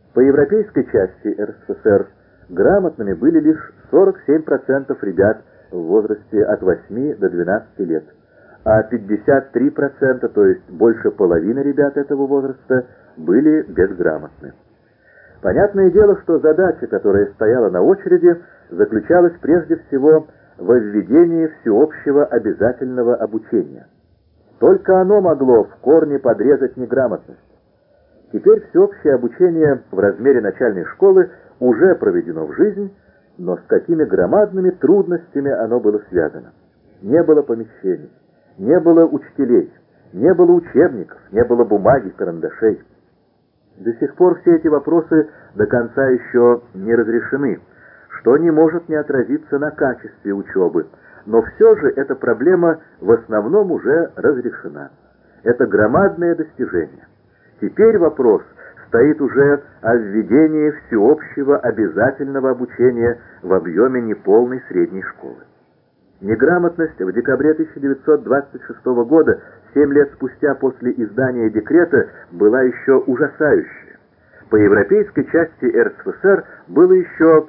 По европейской части РСФСР грамотными были лишь 47% ребят в возрасте от 8 до 12 лет, а 53%, то есть больше половины ребят этого возраста, были безграмотны. Понятное дело, что задача, которая стояла на очереди, заключалась прежде всего во введении всеобщего обязательного обучения. Только оно могло в корне подрезать неграмотность. Теперь всеобщее обучение в размере начальной школы уже проведено в жизнь, но с какими громадными трудностями оно было связано. Не было помещений, не было учителей, не было учебников, не было бумаги, карандашей. До сих пор все эти вопросы до конца еще не разрешены, что не может не отразиться на качестве учебы, но все же эта проблема в основном уже разрешена. Это громадное достижение. Теперь вопрос стоит уже о введении всеобщего обязательного обучения в объеме неполной средней школы. Неграмотность в декабре 1926 года, 7 лет спустя после издания декрета, была еще ужасающая. По европейской части РСФСР было еще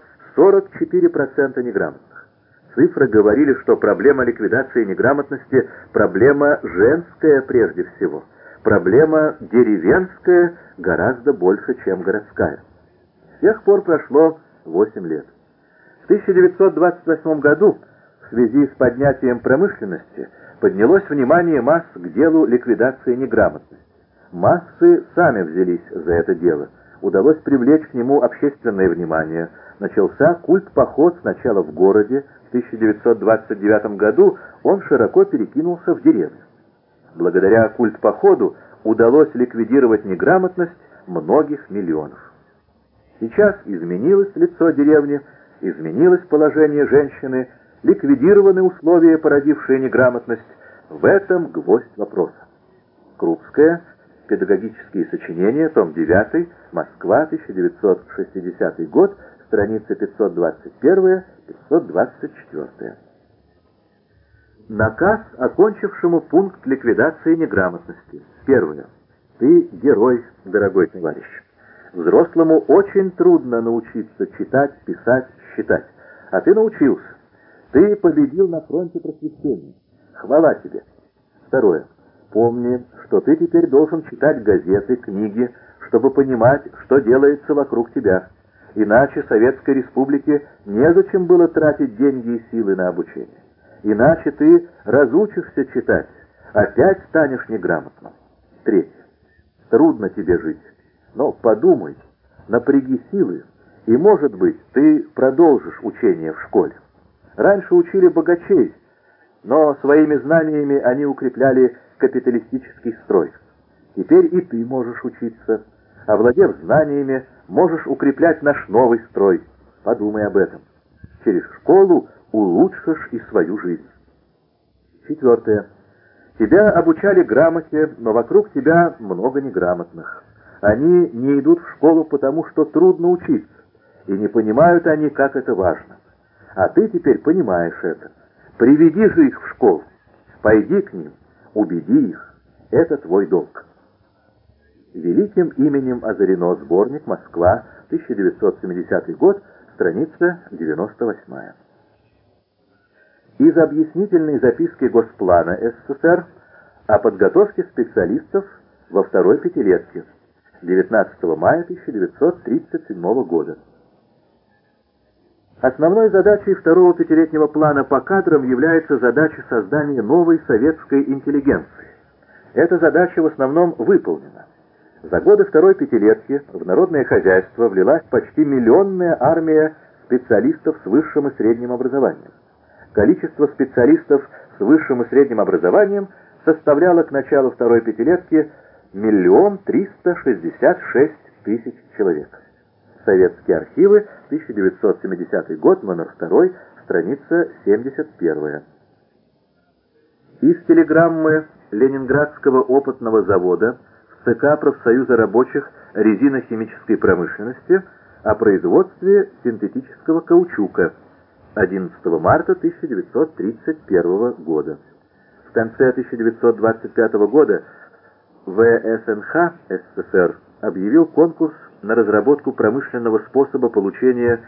44% неграмотных. Цифры говорили, что проблема ликвидации неграмотности – проблема женская прежде всего, проблема деревенская гораздо больше, чем городская. С тех пор прошло 8 лет. В 1928 году в связи с поднятием промышленности поднялось внимание масс к делу ликвидации неграмотности. Массы сами взялись за это дело. Удалось привлечь к нему общественное внимание. Начался культ-поход сначала в городе. В 1929 году он широко перекинулся в деревню. Благодаря культ-походу удалось ликвидировать неграмотность многих миллионов. Сейчас изменилось лицо деревни, изменилось положение женщины, ликвидированы условия, породившие неграмотность. В этом гвоздь вопроса. Крупская. Педагогические сочинения, том 9, Москва, 1960 год, страницы 521-524. Наказ, окончившему пункт ликвидации неграмотности. Первое. Ты герой, дорогой товарищ. Взрослому очень трудно научиться читать, писать, считать. А ты научился. Ты победил на фронте просвещения. Хвала тебе. Второе. Помни, что ты теперь должен читать газеты, книги, чтобы понимать, что делается вокруг тебя. Иначе Советской Республике незачем было тратить деньги и силы на обучение. Иначе ты разучишься читать, опять станешь неграмотным. Третье. Трудно тебе жить, но подумай, напряги силы, и, может быть, ты продолжишь учение в школе. Раньше учили богачей, но своими знаниями они укрепляли капиталистический строй. Теперь и ты можешь учиться. Овладев знаниями, можешь укреплять наш новый строй. Подумай об этом. Через школу улучшишь и свою жизнь. Четвертое. Тебя обучали грамоте, но вокруг тебя много неграмотных. Они не идут в школу потому, что трудно учиться, и не понимают они, как это важно. А ты теперь понимаешь это. Приведи же их в школу. Пойди к ним. Убеди их. Это твой долг. Великим именем озарено. Сборник. Москва. 1970 год. Страница 98. Из объяснительной записки Госплана СССР о подготовке специалистов во второй пятилетке. 19 мая 1937 года. Основной задачей второго пятилетнего плана по кадрам является задача создания новой советской интеллигенции. Эта задача в основном выполнена. За годы второй пятилетки в народное хозяйство влилась почти миллионная армия специалистов с высшим и средним образованием. Количество специалистов с высшим и средним образованием составляло к началу второй пятилетки 1 366 000 человек. Советские архивы, 1970 год, номер 2, страница 71. Из телеграммы Ленинградского опытного завода в ЦК профсоюза рабочих резинохимической промышленности о производстве синтетического каучука 11 марта 1931 года. В конце 1925 года ВСНХ СССР объявил конкурс на разработку промышленного способа получения